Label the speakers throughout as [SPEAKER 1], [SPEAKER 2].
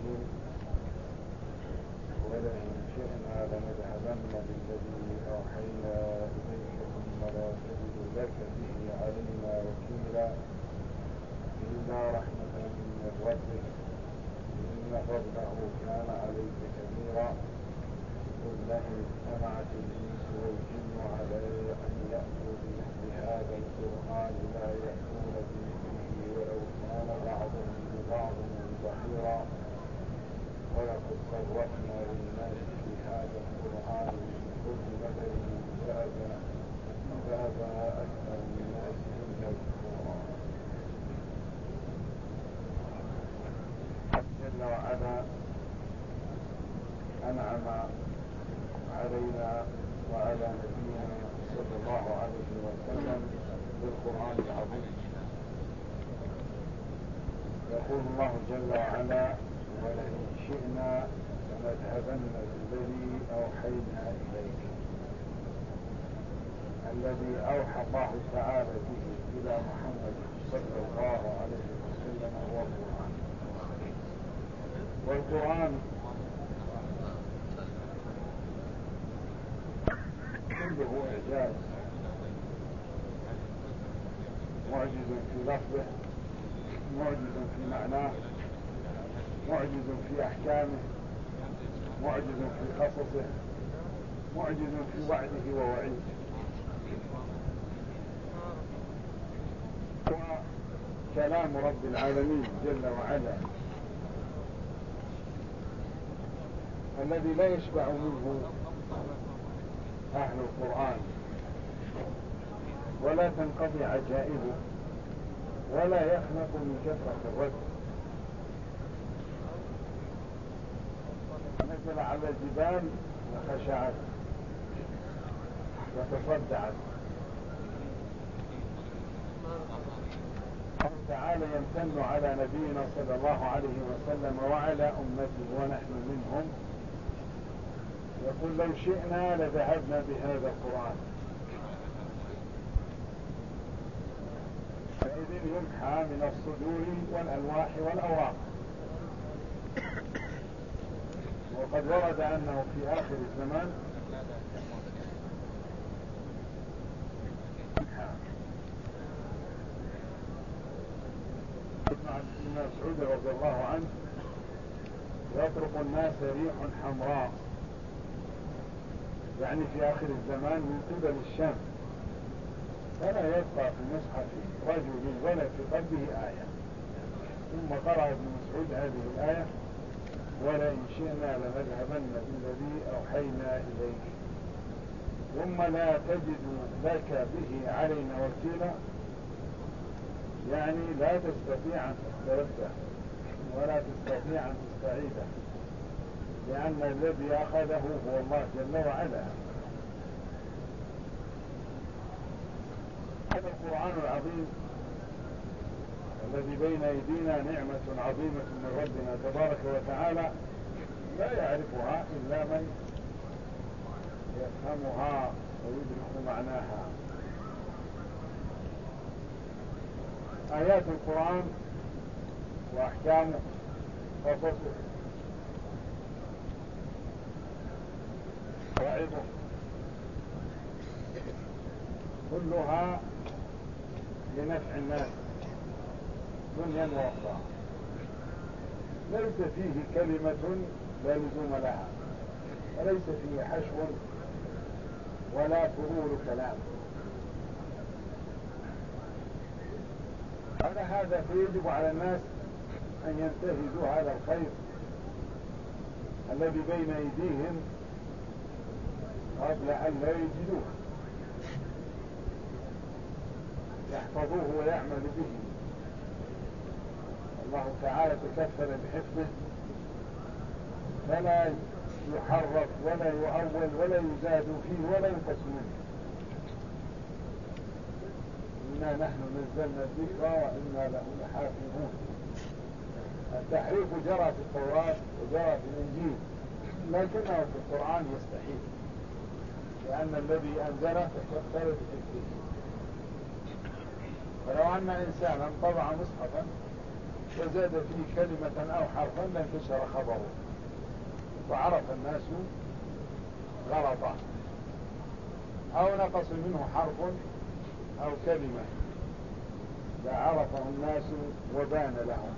[SPEAKER 1] الرجيم ولئن شئنا لنذهبن بالذي أوحينا إليك ثم لا تجد لك به علينا وكيلا إلا رحمة من ربك إن فضله كان عليك كبيرا قل لئن اجتمعت الإنس والجن على أن يأتوا بمثل هذا القرآن لا يأتون بمثله ولو كان بعضهم لبعض ظهيرا ولقد صرفنا للناس في هذا القرآن من كل مثل فأبى أكثر الناس إلا كفورا. جل وعلا أنعم علينا وعلى نبينا صلى الله عليه وسلم بالقرآن العظيم. يقول الله جل وعلا ولئن شئنا لنذهبن بالذي أوحينا إليك. الذي أوحى الله تعالى به إلى محمد صلى الله عليه وسلم هو القرآن. والقرآن كله إعجاز، معجز في لفظه، معجز في معناه، معجز في أحكامه، معجز في قصصه، معجز في وعده ووعيده. وكلام رب العالمين جل وعلا الذي لا يشبع منه أهل القرآن ولا تنقضي عجائبه ولا يخنق من كثرة الرد. نزل على الجبال وخشعت وتصدعت. الله تعالى يمتن على نبينا صلى الله عليه وسلم وعلى أمته ونحن منهم، يقول لو شئنا لذهبنا بهذا القرآن فإذ يمحى من الصدور والألواح والأوراق. وقد ورد أنه في آخر الزمان ابن مسعود رضي الله عنه يطرق الناس ريح حمراء، يعني في آخر الزمان من قبل الشام، فلا يبقى في المصحف رجل ولا في قلبه آية. ثم قرأ ابن مسعود هذه الآية ولئن شئنا لنذهبن بالذي أوحينا إليك ثم لا تجد لك به علينا وكيلا، يعني لا تستطيع أن تسترده ولا تستطيع أن تستعيده، لأن الذي أخذه هو الله جل وعلا. هذا القرآن العظيم الذي بين أيدينا نعمة عظيمة من ربنا تبارك وتعالى لا يعرفها إلا من يفهمها ويدرك معناها. آيات القرآن وأحكامه قصصه وعظه كلها لنفع الناس دنيا وأخرى، ليس فيه كلمة لا لزوم لها، وليس فيه حشو ولا فرور كلام. على هذا فيجب على الناس أن ينتهزوا هذا الخير الذي بين أيديهم قبل أن لا يجدوه، يحفظوه ويعمل به. الله تعالى تكفل بحفظه فلا يحرف ولا يؤول ولا يزاد فيه ولا ينقص منه. إنا نحن نزلنا الذكر وإنا له لحافظون. التحريف جرى في التوراة وجرى في الإنجيل، لكنه في القرآن يستحيل، لأن الذي أنزله تختلف فيه. فلو أن إنسانا طبع مصحفا فزاد فيه كلمة أو حرفا لانتشر خبره فعرف الناس غلطه، أو نقص منه حرف أو كلمة فعرفه الناس وبان لهم.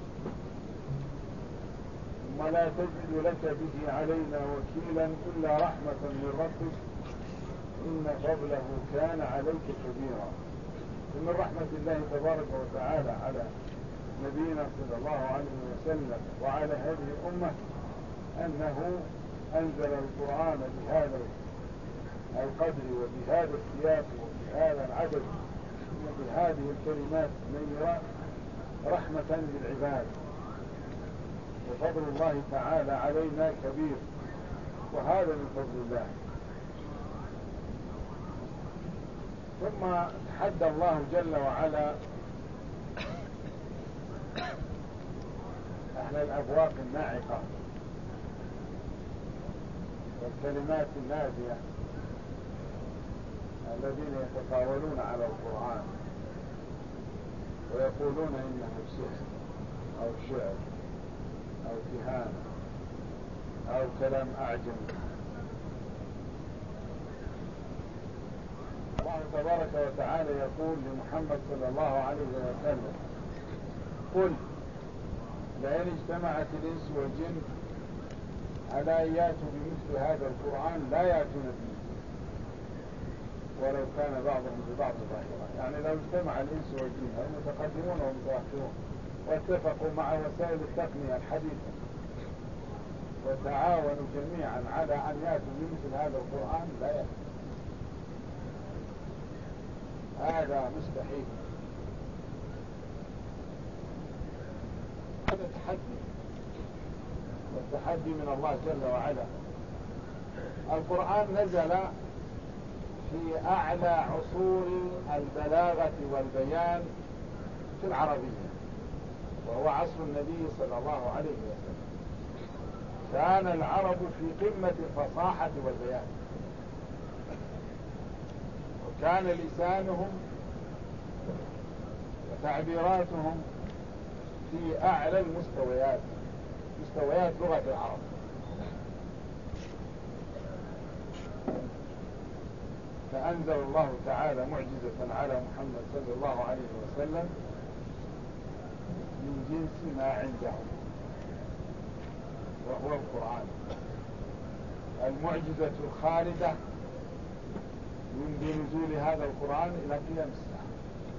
[SPEAKER 1] ثم لا تجد لك به علينا وكيلا إلا رحمة من ربك إن فضله كان عليك كبيرا. ومن رحمة الله تبارك وتعالى على نبينا صلى الله عليه وسلم وعلى هذه الأمة أنه أنزل القرآن بهذا القدر وبهذا السياق وبهذا العدد وبهذه الكلمات النيرات رحمة للعباد، وفضل الله تعالى علينا كبير، وهذا من فضل الله. ثم تحدى الله جل وعلا أهل الأبواق الناعقة والكلمات النازية الذين يتطاولون على القرآن ويقولون إنه سحر أو شعر أو كهانة أو كلام أعجمي. الله تبارك وتعالى يقول لمحمد صلى الله عليه وسلم: قل لئن اجتمعت الإنس والجن على أن يأتوا بمثل هذا القرآن لا يأتون به ولو كان بعضهم ببعض ظاهرا. يعني لو اجتمع الإنس والجن المتقدمون والمتأخرون واتفقوا مع وسائل التقنية الحديثة وتعاونوا جميعا على أن يأتوا بمثل هذا القرآن لا يأتوا. هذا مستحيل. هذا تحدي، والتحدي من الله جل وعلا. القرآن نزل في أعلى عصور البلاغة والبيان في العربية، وهو عصر النبي صلى الله عليه وسلم. كان العرب في قمة الفصاحة والبيان، وكان لسانهم وتعبيراتهم في أعلى المستويات، مستويات لغة العرب. فأنزل الله تعالى معجزة على محمد صلى الله عليه وسلم من جنس ما عندهم، وهو القرآن، المعجزة الخالدة من نزول هذا القرآن إلى قيام الساعة.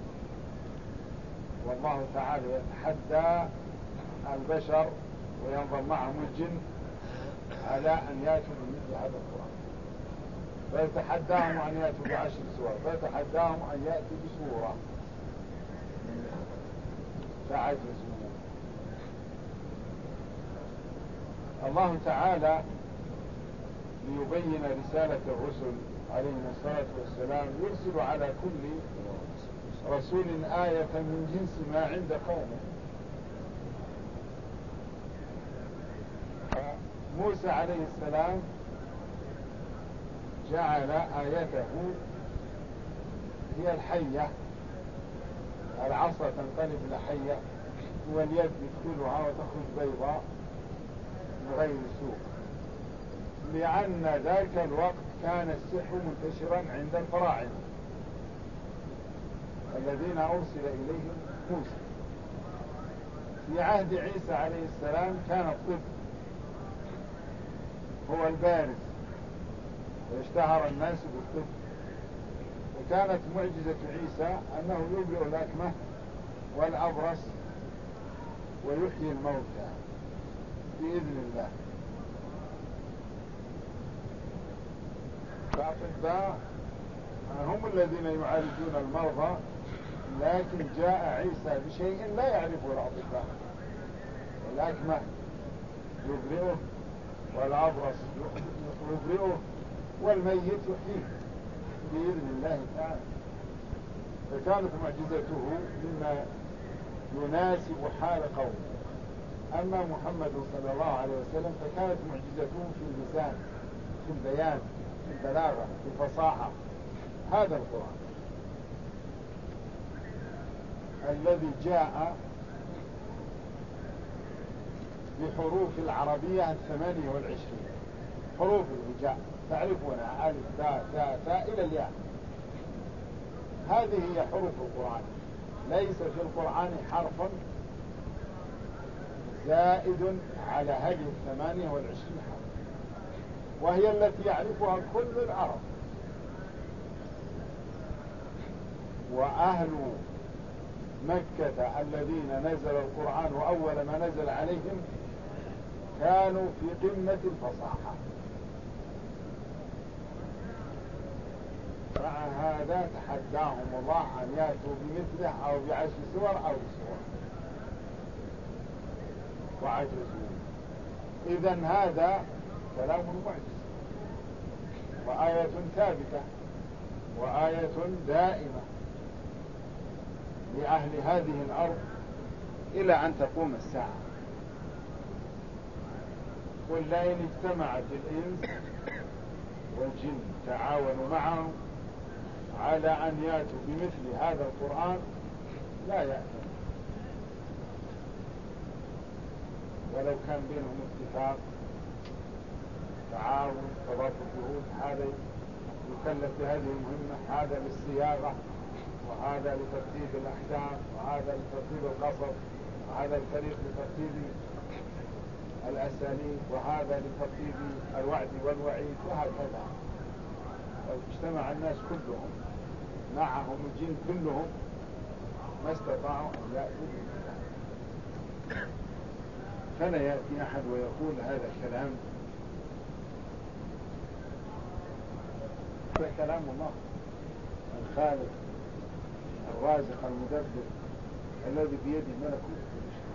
[SPEAKER 1] والله تعالى يتحدى البشر وينظر معهم الجن على أن يأتوا بمثل هذا القرآن، فيتحداهم أن يأتوا ب10 سور، فيتحداهم أن يأتوا بسورة فعجزوا. الله تعالى ليبين رسالة الرسل عليهم الصلاة والسلام يرسل على كل رسول آية من جنس ما عند قومه. موسى عليه السلام جعل آيته هي الحية، العصا تنقلب إلى حية واليد يدخلها وتخرج بيضاء بغير سوء، لأن ذاك الوقت كان السحر منتشرا عند الفراعنة الذين أرسل إليهم موسى. في عهد عيسى عليه السلام كان الطب هو البارز واشتهر الناس بالطب، وكانت معجزة عيسى أنه يبرئ الأكمه والأبرص ويحيي الموتى بإذن الله. فالأطباء هم الذين يعالجون المرضى، لكن جاء عيسى بشيء لا يعرفه الأطباء. الأكمه يبرئه والأبرص يبرئه والميت يحييه بإذن الله تعالى. فكانت معجزته مما يناسب حال قومه. أما محمد صلى الله عليه وسلم فكانت معجزته في اللسان، في البيان، في البلاغة، في الفصاحة. هذا القرآن الذي جاء بحروف العربية 28 حروف الهجاء تعرفونها، ألف باء تاء ثاء إلى الياء. هذه هي حروف القرآن. ليس في القرآن حرف زائد على هذه 28 حرف، وهي التي يعرفها كل العرب. وأهل مكة الذين نزل القرآن وأول ما نزل عليهم كانوا في قمة الفصاحة. مع هذا تحداهم الله أن يأتوا بمثله أو ب10 سور أو بسور، وعجزوا. إذن هذا كلام معجز، وآية ثابتة، وآية دائمة لأهل هذه الأرض إلى أن تقوم الساعة. قل لئن اجتمعت الإنس والجن تعاونوا معهم على أن يأتوا بمثل هذا القرآن لا يأتون، ولو كان بينهم اتفاق تعاون تضافر جهود، هذا يكلف بهذه المهمة، هذا للصياغة، وهذا لترتيب الأحكام، وهذا لترتيب القصص، وهذا الفريق لترتيب الأساليب، وهذا لترتيب الوعد والوعيد، وهكذا. لو اجتمع الناس كلهم معهم الجن كلهم ما استطاعوا أن يأتوا بمثله. فلا يأتي أحد ويقول هذا الكلام. هذا كلام الله الخالق الرازق المدبر الذي بيده ملكوت كل شيء.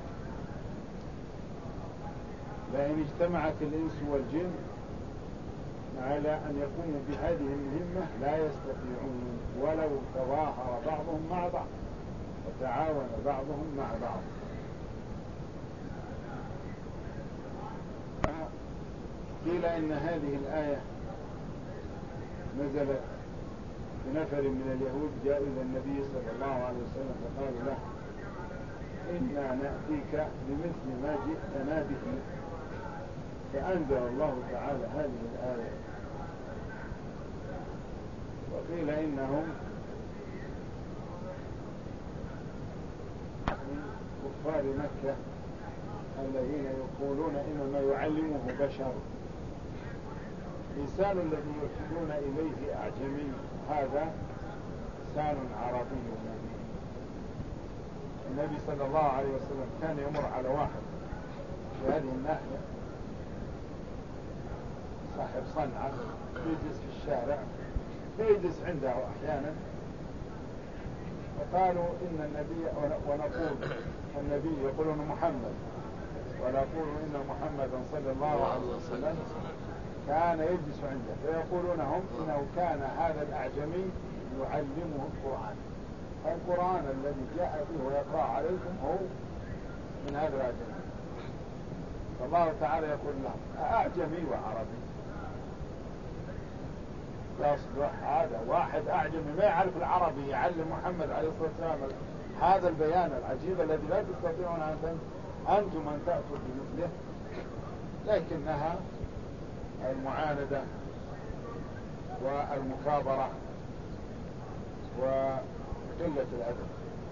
[SPEAKER 1] لئن اجتمعت الإنس والجن على أن يقوموا بهذه المهمة لا يستطيعون، ولو تظاهر بعضهم مع بعض وتعاون بعضهم مع بعض. قيل إن هذه الآية نزلت بنفر من اليهود جاء إلى النبي صلى الله عليه وسلم فقالوا له إنا نأتيك بمثل ما جئتنا به، فأنزل الله تعالى هذه الآية. وقيل إنهم من كفار مكة الذين يقولون إنما يعلمه بشر. الإنسان الذي يرشدون إليه أعجمي، هذا إنسان عربي مبين. النبي صلى الله عليه وسلم كان يمر على واحد في هذه الناحية صاحب صنعة يجلس في الشارع، يجلس عنده أحيانا، وقالوا إن النبي، ونقول النبي يقولون محمد، ونقول إن محمدا صلى الله عليه وسلم كان يجلس عنده، فيقولون هم إنه كان هذا الأعجمي يعلمه القرآن. القرآن الذي جاء به ويقرأ عليكم هو من هذا الأعجمي. فالله تعالى يقول لهم أعجمي وعربي يصلح هذا واحد أعجمي ما يعرف العربي يعلم محمد عليه الصلاة والسلام هذا البيان العجيب الذي لا تستطيعون أنتم أن تأتوا بمثله؟ لكنها المعاندة والمكابرة وقلة الأدب.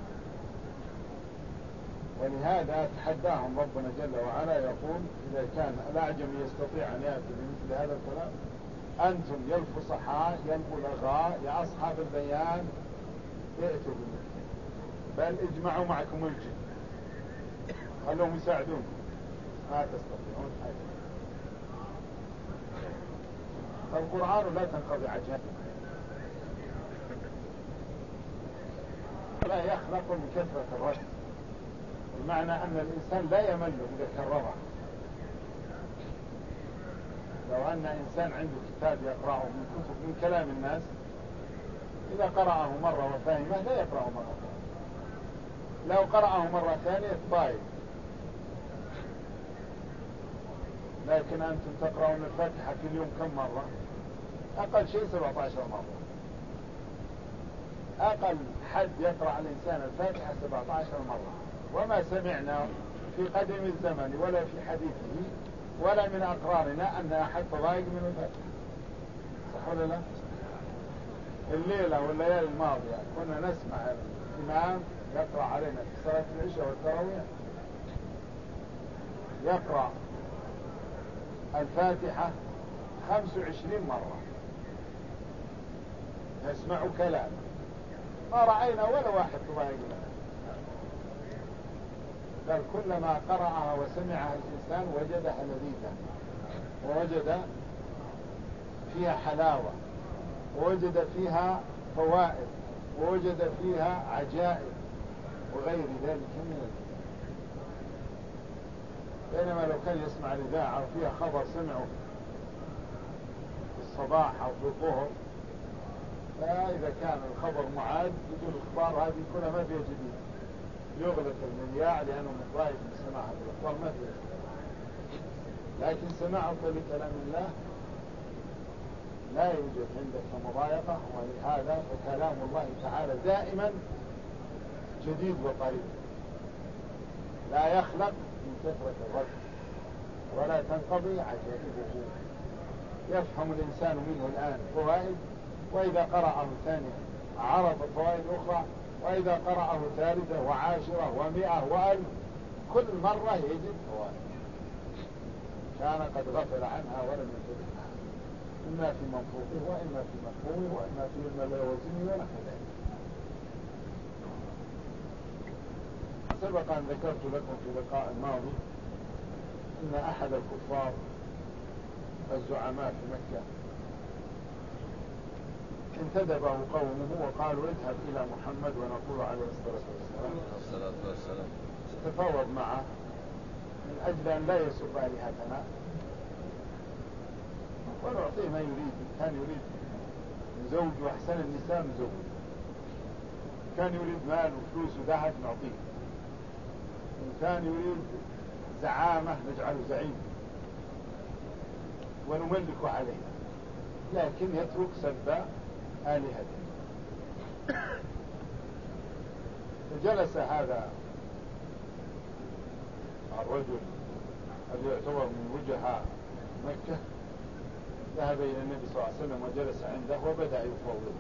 [SPEAKER 1] ولهذا تحداهم ربنا جل وعلا يقول إذا كان الأعجم يستطيع أن يأتي بمثل هذا الكلام، أنتم يا الفصحاء يا البلغاء يا أصحاب البيان ائتوا بمثله، بل اجمعوا معكم الجن خلوهم يساعدون، ما تستطيعون حاجة. فالقرآن لا تنقضي عجائب، لا يخلق من كثرة الرد، بمعنى أن الإنسان لا يمل إذا كرره. لو أن إنسان عنده كتاب يقرأه من كلام الناس، إذا قرأه مرة وفهمه لا يقرأه مرة ثانية. لو قرأه مرة ثانية طايب. لكن أنتم تقرأون الفاتحة كل يوم كم مرة؟ أقل شيء 17 مرة. أقل حد يقرأ الإنسان الفاتحة 17 مرة، وما سمعنا في قديم الزمن ولا في حديثه ولا من أقرارنا أن أحد تضايق من الفاتحة، صح ولا لا؟ الليلة والليالي الماضية كنا نسمع الإمام يقرأ علينا في صلاة العشاء والتراويح يقرأ الفاتحة 25 مرة، نسمع كلام ما رأينا ولا واحد تضايق منه، بل كلما قرأها وسمعها الإنسان وجدها لذيذة ووجد فيها حلاوة ووجد فيها فوائد ووجد فيها عجائب وغير ذلك من الذكر. بينما لو كان يسمع الإذاعة وفيها خبر سمعه في الصباح أو في الظهر، فإذا كان الخبر معاد يقول الأخبار هذه كلها ما فيها جديد، يغلق المذياع لأنه متضايق من سماع هذه الأخبار ما فيها جديد. لكن سماعك لكلام الله لا يوجد عندك مضايقة، ولهذا فكلام الله تعالى دائما جديد وطريق، لا يخلق من كثرة الرد ولا تنقضي عجائبه. يفهم الإنسان منه الآن فوائد، وإذا قرأه ثانية عرف فوائد أخرى، وإذا قرأه ثالثة وعاشرة و100 و1000 كل مرة يجد فوائد كان قد غفل عنها ولم ينتبه، إما في منطوقه وإما في مفهومه وإما في الملازمه ونحو ذلك. سبق أن ذكرت لكم في اللقاء الماضي أن أحد الكفار الزعماء في مكة انتدبه قومه وقالوا اذهب إلى محمد ونقول عليه الصلاة والسلام تتفاوض معه من أجل أن لا يسب آلهتنا ونعطيه ما يريد. كان يريد زوج وأحسن النساء زوج، كان يريد مال وفلوس وذهب نعطيه، كان يريد زعامة نجعله زعيم ونملك عليه، لكن يترك سب آلهته. فجلس هذا الرجل الذي يعتبر من وجهاء مكة، ذهب إلى النبي صلى الله عليه وسلم وجلس عنده وبدأ يفوض.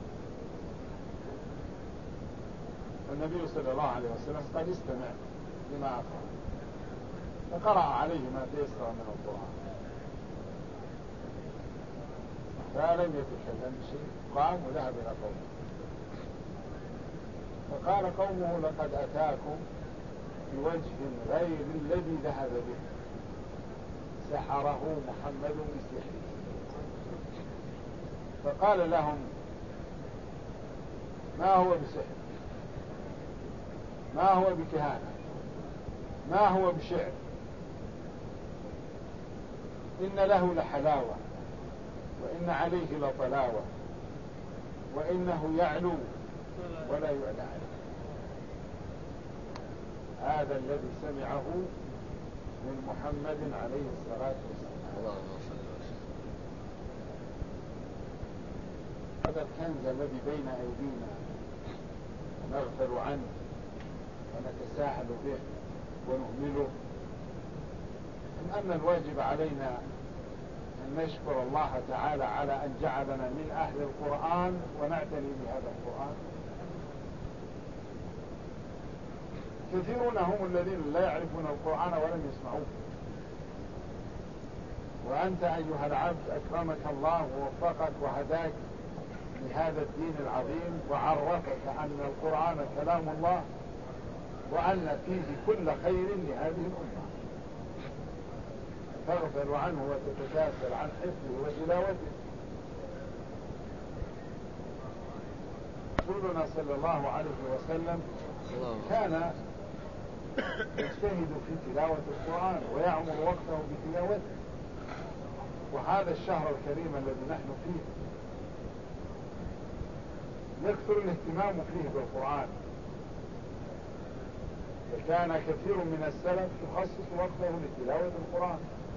[SPEAKER 1] النبي صلى الله عليه وسلم قال استمع لما أقرأ، فقرأ عليه ما تيسر من القرآن، فلم يتكلم بشيء، قام وذهب إلى قومه فقال قومه لقد أتاكم بوجه غير الذي ذهب به، سحره محمد بسحره. فقال لهم ما هو بسحر، ما هو بكهانة، ما هو بشعر، إن له لحلاوة وإن عليه لطلاوة وإنه يعلو ولا يعلى عليه. هذا الذي سمعه من محمد عليه الصلاة والسلام. هذا الكنز الذي بين أيدينا نغفل عنه ونتساهل به ونهمله، من أن الواجب علينا أن نشكر الله تعالى على أن جعلنا من أهل القرآن ونعتني بهذا القرآن. كثيرون هم الذين لا يعرفون القرآن ولم يسمعوه، وأنت أيها العبد أكرمك الله ووفقك وهداك لهذا الدين العظيم وعرفك أن القرآن كلام الله وأن فيه كل خير لهذه الأمة، تغفل عنه وتتكاسل عن حفظه وتلاوته. رسولنا صلى الله عليه وسلم كان يجتهد في تلاوة القرآن ويعمر وقته بتلاوته، وهذا الشهر الكريم الذي نحن فيه يكثر الاهتمام فيه بالقرآن، فكان كثير من السلف يخصص وقته لتلاوة القرآن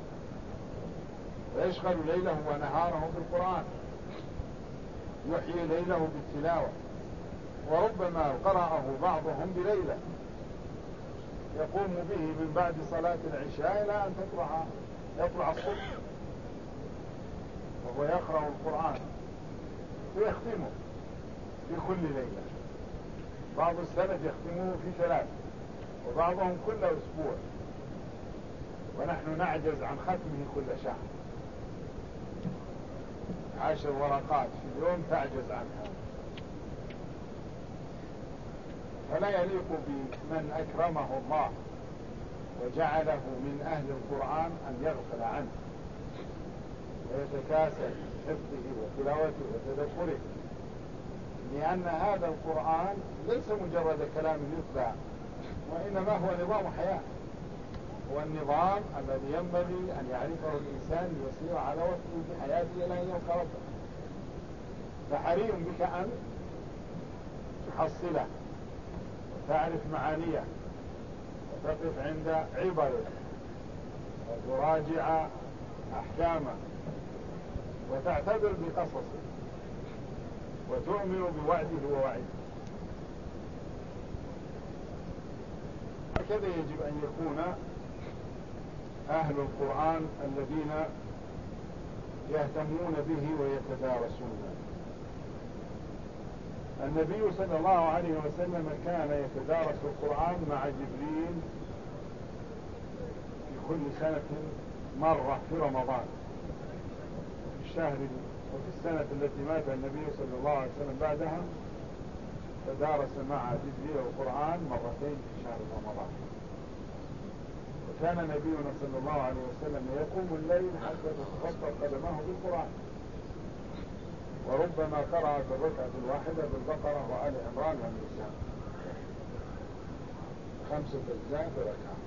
[SPEAKER 1] ويشغل ليله ونهاره بالقرآن، يحيي ليله بالتلاوة، وربما قرأه بعضهم بليلة يقوم به من بعد صلاة العشاء إلى أن يطلع الصبح، وهو يقرأ القرآن ويختمه في كل ليلة. بعض السلف يختموه في 3 وبعضهم كل أسبوع، ونحن نعجز عن ختمه كل شهر. 10 ورقات في اليوم تعجز عنها. فلا يليق بمن أكرمه الله وجعله من أهل القرآن أن يغفل عنه ويتكاسل حفظه وتلاوته وتدبره، لأن هذا القرآن ليس مجرد كلام يتلى، وإنما هو نظام حياة، هو النظام الذي ينبغي أن يعرفه الإنسان ليسير على وفقه في حياته إلى أن يلقى ربه. فحري بك أن تحصله وتعرف معانيه وتقف عند عبره وتراجع أحكامه وتعتبر بقصصه وتؤمن بوعده ووعده. هكذا يجب أن يكون أهل القرآن الذين يهتمون به ويتدارسونه. النبي صلى الله عليه وسلم كان يتدارس القرآن مع جبريل في كل سنة مرة في رمضان، في الشهر وفي السنة التي مات النبي صلى الله عليه وسلم بعدها تدارس مع جبريل القرآن مرتين في شهر رمضان. وكان نبينا صلى الله عليه وسلم يقوم الليل حتى تتخطى قدماه بالقرآن، وربما قرأ في الركعة الواحدة بالبقرة وآل عمران والنساء 5 أجزاء بركعة.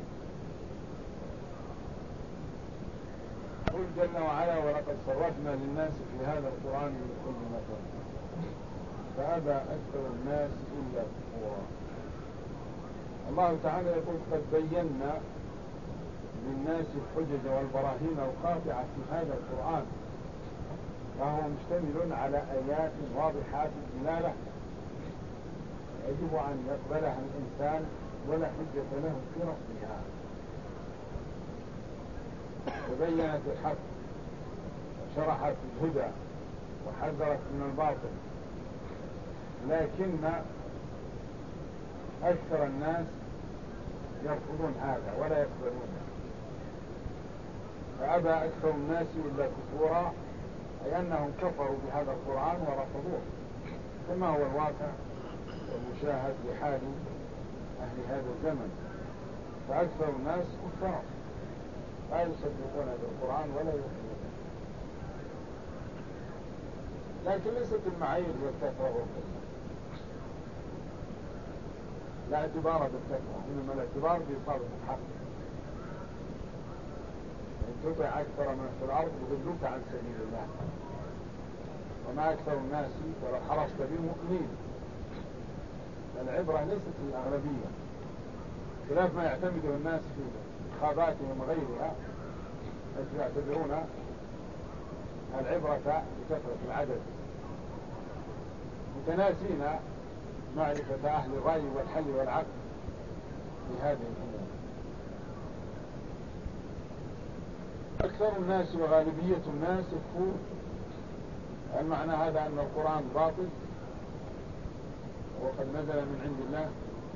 [SPEAKER 1] قل جل وعلا: ولقد صرفنا للناس في هذا القرآن من كل مثل فأبى أكثر الناس إلا كفورا. الله تعالى يقول: قد بينا للناس الحجج والبراهين القاطعة في هذا القرآن، فهو مشتمل على آيات واضحات الدلالة يجب أن يقبلها الإنسان ولا حجة له في رفضها. وبينت الحق وشرحت الهدى وحذرت من الباطل، لكن أكثر الناس يرفضون هذا ولا يقبلونه. فأبى أكثر الناس إلا كفورا، أي أنهم كفروا بهذا القرآن ورفضوه، كما هو الواقع والمشاهد بحال أهل هذا الزمن. فأكثر الناس كفار لا يصدقون بالقرآن ولا يؤمنون. لكن ليست المعايير بالكثرة والقلة، لا اعتبار بالكثرة، إنما الاعتبار بإصابة الحق. إن تطع أكثر من في الأرض يضلوك عن سبيل الله، وما أكثر الناس ولو حرصت بالمؤمنين. العبرة ليست للأغلبية، خلاف ما يعتمده الناس في انتخاباتهم وغيرها، حيث يعتبرون العبرة بكثرة العدد، متناسين معرفة أهل الرأي والحل والعقل في هذه الأمور. أكثر الناس وغالبية الناس يكفر. هل معنى هذا أن القرآن باطل وقد نزل من عند الله؟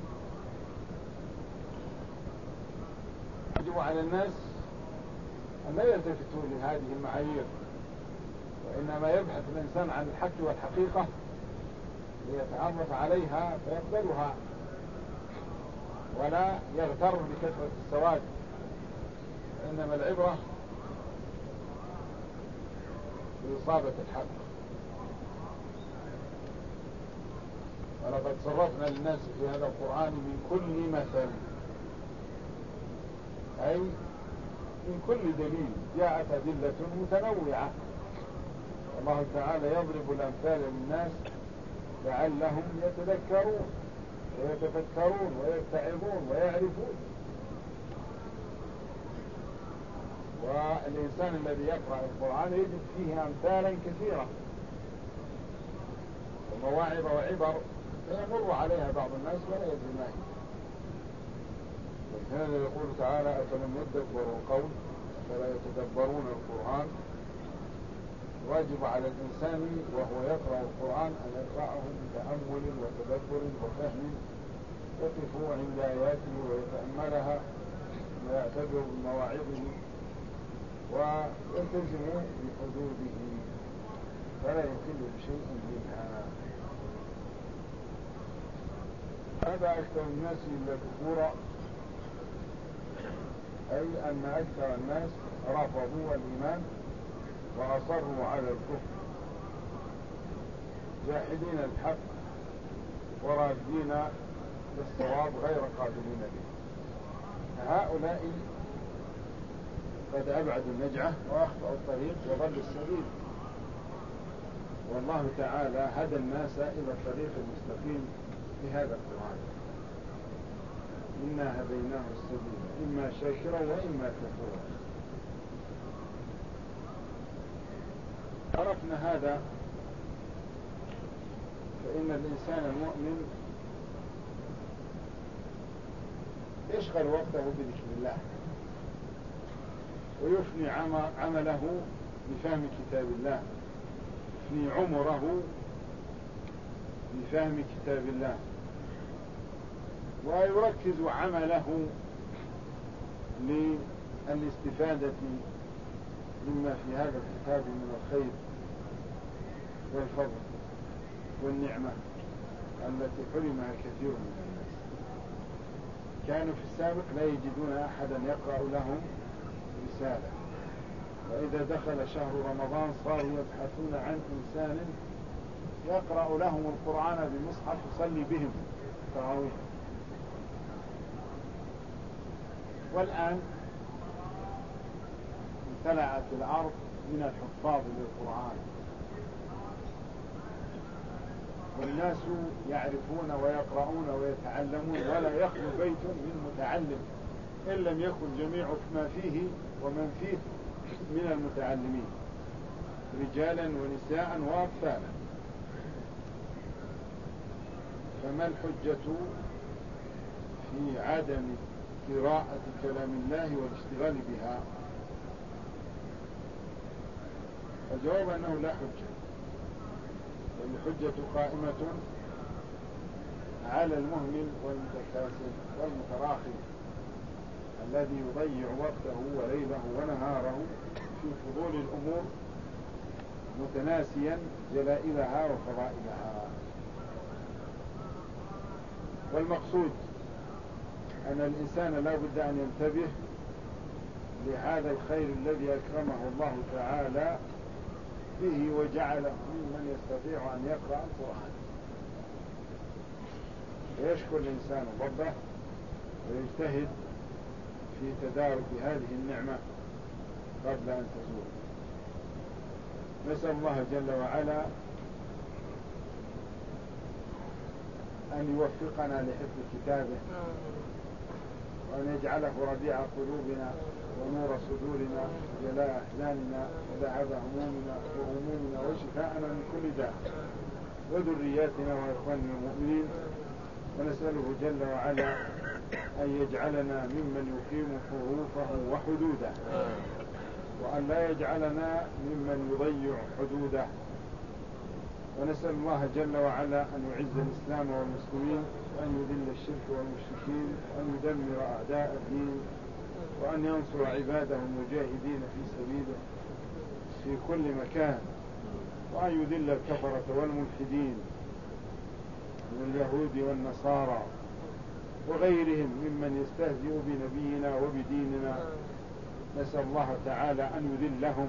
[SPEAKER 1] يجب على الناس أن لا يلتفتوا لهذه المعايير، وإنما يبحث الإنسان عن الحق والحقيقة ليتعرف عليها فيقبلها، ولا يغتر بكثرة السواد، إنما العبرة بإصابة الحق. ولقد صرفنا للناس في هذا القرآن من كل مثل، أي من كل دليل جاءت أدلة متنوعة. الله تعالى يضرب الأمثال للناس لعلهم يتذكرون ويتفكرون ويتعظون ويعرفون. والإنسان الذي يقرأ القرآن يجد فيه أمثالا كثيرة ومواعظ وعبر فيمر عليها بعض الناس ولا يدري ما هي. هنا يقول تعالى أفلم يدبروا القول فلا يتدبرون القرآن. واجب على الإنسان وهو يقرأ القرآن أن يقرأه بتأمل وتدبر وفهم، يقف عند آياته ويتأملها ويعتبر بمواعظه ويلتزم بحدوده فلا يخل بشيء منها. هذا أكثر الناس إلا كفورا، أي أن أكثر الناس رفضوا الإيمان وأصروا على الكفر جاحدين الحق ورافضين للصواب غير قابلين به. هؤلاء قد أبعدوا النجعة وأخطأوا الطريق وضلوا السبيل، والله تعالى هدى الناس إلى الطريق المستقيم بهذا القرآن. إنا هديناه السبيل إما شاكرا وإما كفورا. عرفنا هذا، فإن الإنسان المؤمن يشغل وقته بذكر الله ويفني عمله بفهم كتاب الله، يفني عمره بفهم كتاب الله، ويركز عمله للاستفادة مما في هذا الكتاب من الخير والفضل والنعمة التي حرمها كثير من الناس. كانوا في السابق لا يجدون أحدا يقرأ لهم رسالة، وإذا دخل شهر رمضان صاروا يبحثون عن إنسان يقرأ لهم القرآن بمصحف يصلي بهم التراويح. والآن امتلأت الأرض من الحفاظ للقرآن، والناس يعرفون ويقرؤون ويتعلمون، ولا يخلو بيت من متعلم إن لم يكن جميع ما فيه ومن فيه من المتعلمين رجالا ونساء وأطفالا. فما الحجة في عدم قراءة كلام الله والاشتغال بها؟ الجواب أنه لا حجة، والحجة قائمة على المهمل والمتكاسل والمتراخي الذي يضيع وقته وليله ونهاره في فضول الأمور متناسيا جلائلها وفضائلها. والمقصود أن الإنسان لا بد أن ينتبه لهذا الخير الذي أكرمه الله تعالى به وجعله ممن يستطيع أن يقرأ القرآن، ويشكر الإنسان ربه ويجتهد في تدارك هذه النعمة قبل أن تزول. نسأل الله جل وعلا أن يوفقنا لحفظ كتابه، وأن يجعله ربيع قلوبنا ونور صدورنا وجلاء أحزاننا وذهاب همومنا وغمومنا وشفاءنا من كل داء وذرياتنا وإخواننا المؤمنين. ونسأله جل وعلا أن يجعلنا ممن يقيم حروفه وحدوده، وأن لا يجعلنا ممن يضيع حدوده. ونسأل الله جل وعلا أن يعز الإسلام والمسلمين، وأن يذل الشرك والمشركين، وأن يدمر أعداء الدين، وأن ينصر عباده المجاهدين في سبيله في كل مكان، وأن يذل الكفرة والملحدين من اليهود والنصارى وغيرهم ممن يستهزئ بنبينا وبديننا. نسأل الله تعالى أن يذلهم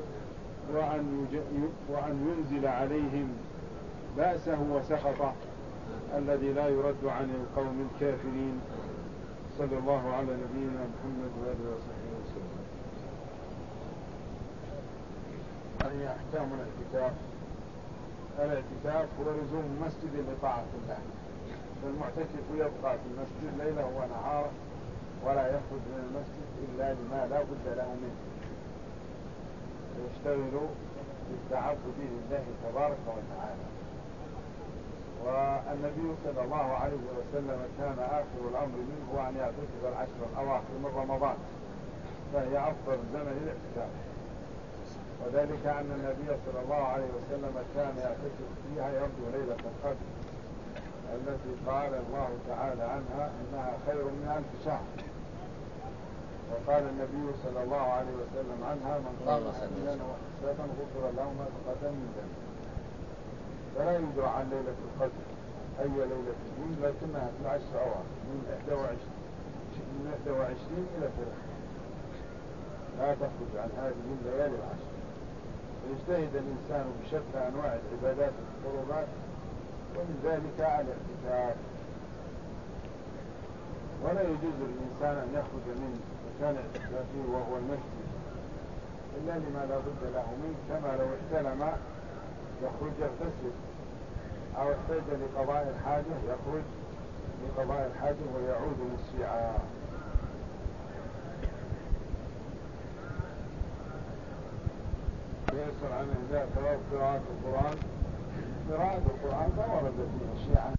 [SPEAKER 1] وأن ينزل عليهم بأسه وسخطه الذي لا يرد عن القوم الكافرين. صلى الله على نبينا محمد وآله وصحبه وسلم. هذه أحكام الاعتكاف. الاعتكاف هو لزوم مسجد لطاعة الله، فالمعتكف يبقى في المسجد ليله ونهاره ولا يخرج من المسجد إلا لما لا بد له منه، ويشتغل بالتعبد لله تبارك وتعالى. والنبي صلى الله عليه وسلم كان آخر الأمر منه أن يعتكف العشر الأواخر من رمضان، فهي أفضل زمن الاعتكاف، وذلك أن النبي صلى الله عليه وسلم كان يعتكف فيها يرجو ليلة القدر التي قال الله تعالى عنها إنها خير من 1000 شهر، وقال النبي صلى الله عليه وسلم عنها من قام إيمانا واحتسابا غفر له ما تقدم من ذنبه. فلا يدرى عن ليلة القدر أي ليلة هي، لكنها في العشر أواخر من 21 إلى 30، لا تخرج عن هذه الليالي العشر. فيجتهد الإنسان بشتى أنواع العبادات والقربات، ومن ذلك الاعتكاف. ولا يجوز للإنسان أن يخرج من مكان اعتكافه وهو المسجد إلا لما لا بد له منه، كما لو احتلم يخرج يغتسل، أو احتاج لقضاء الحاجة يخرج لقضاء الحاجة ويعود مسرعا. يسأل عن إهداء ثواب قراءة القرآن. قراءة القرآن ما ورد فيه شيء عن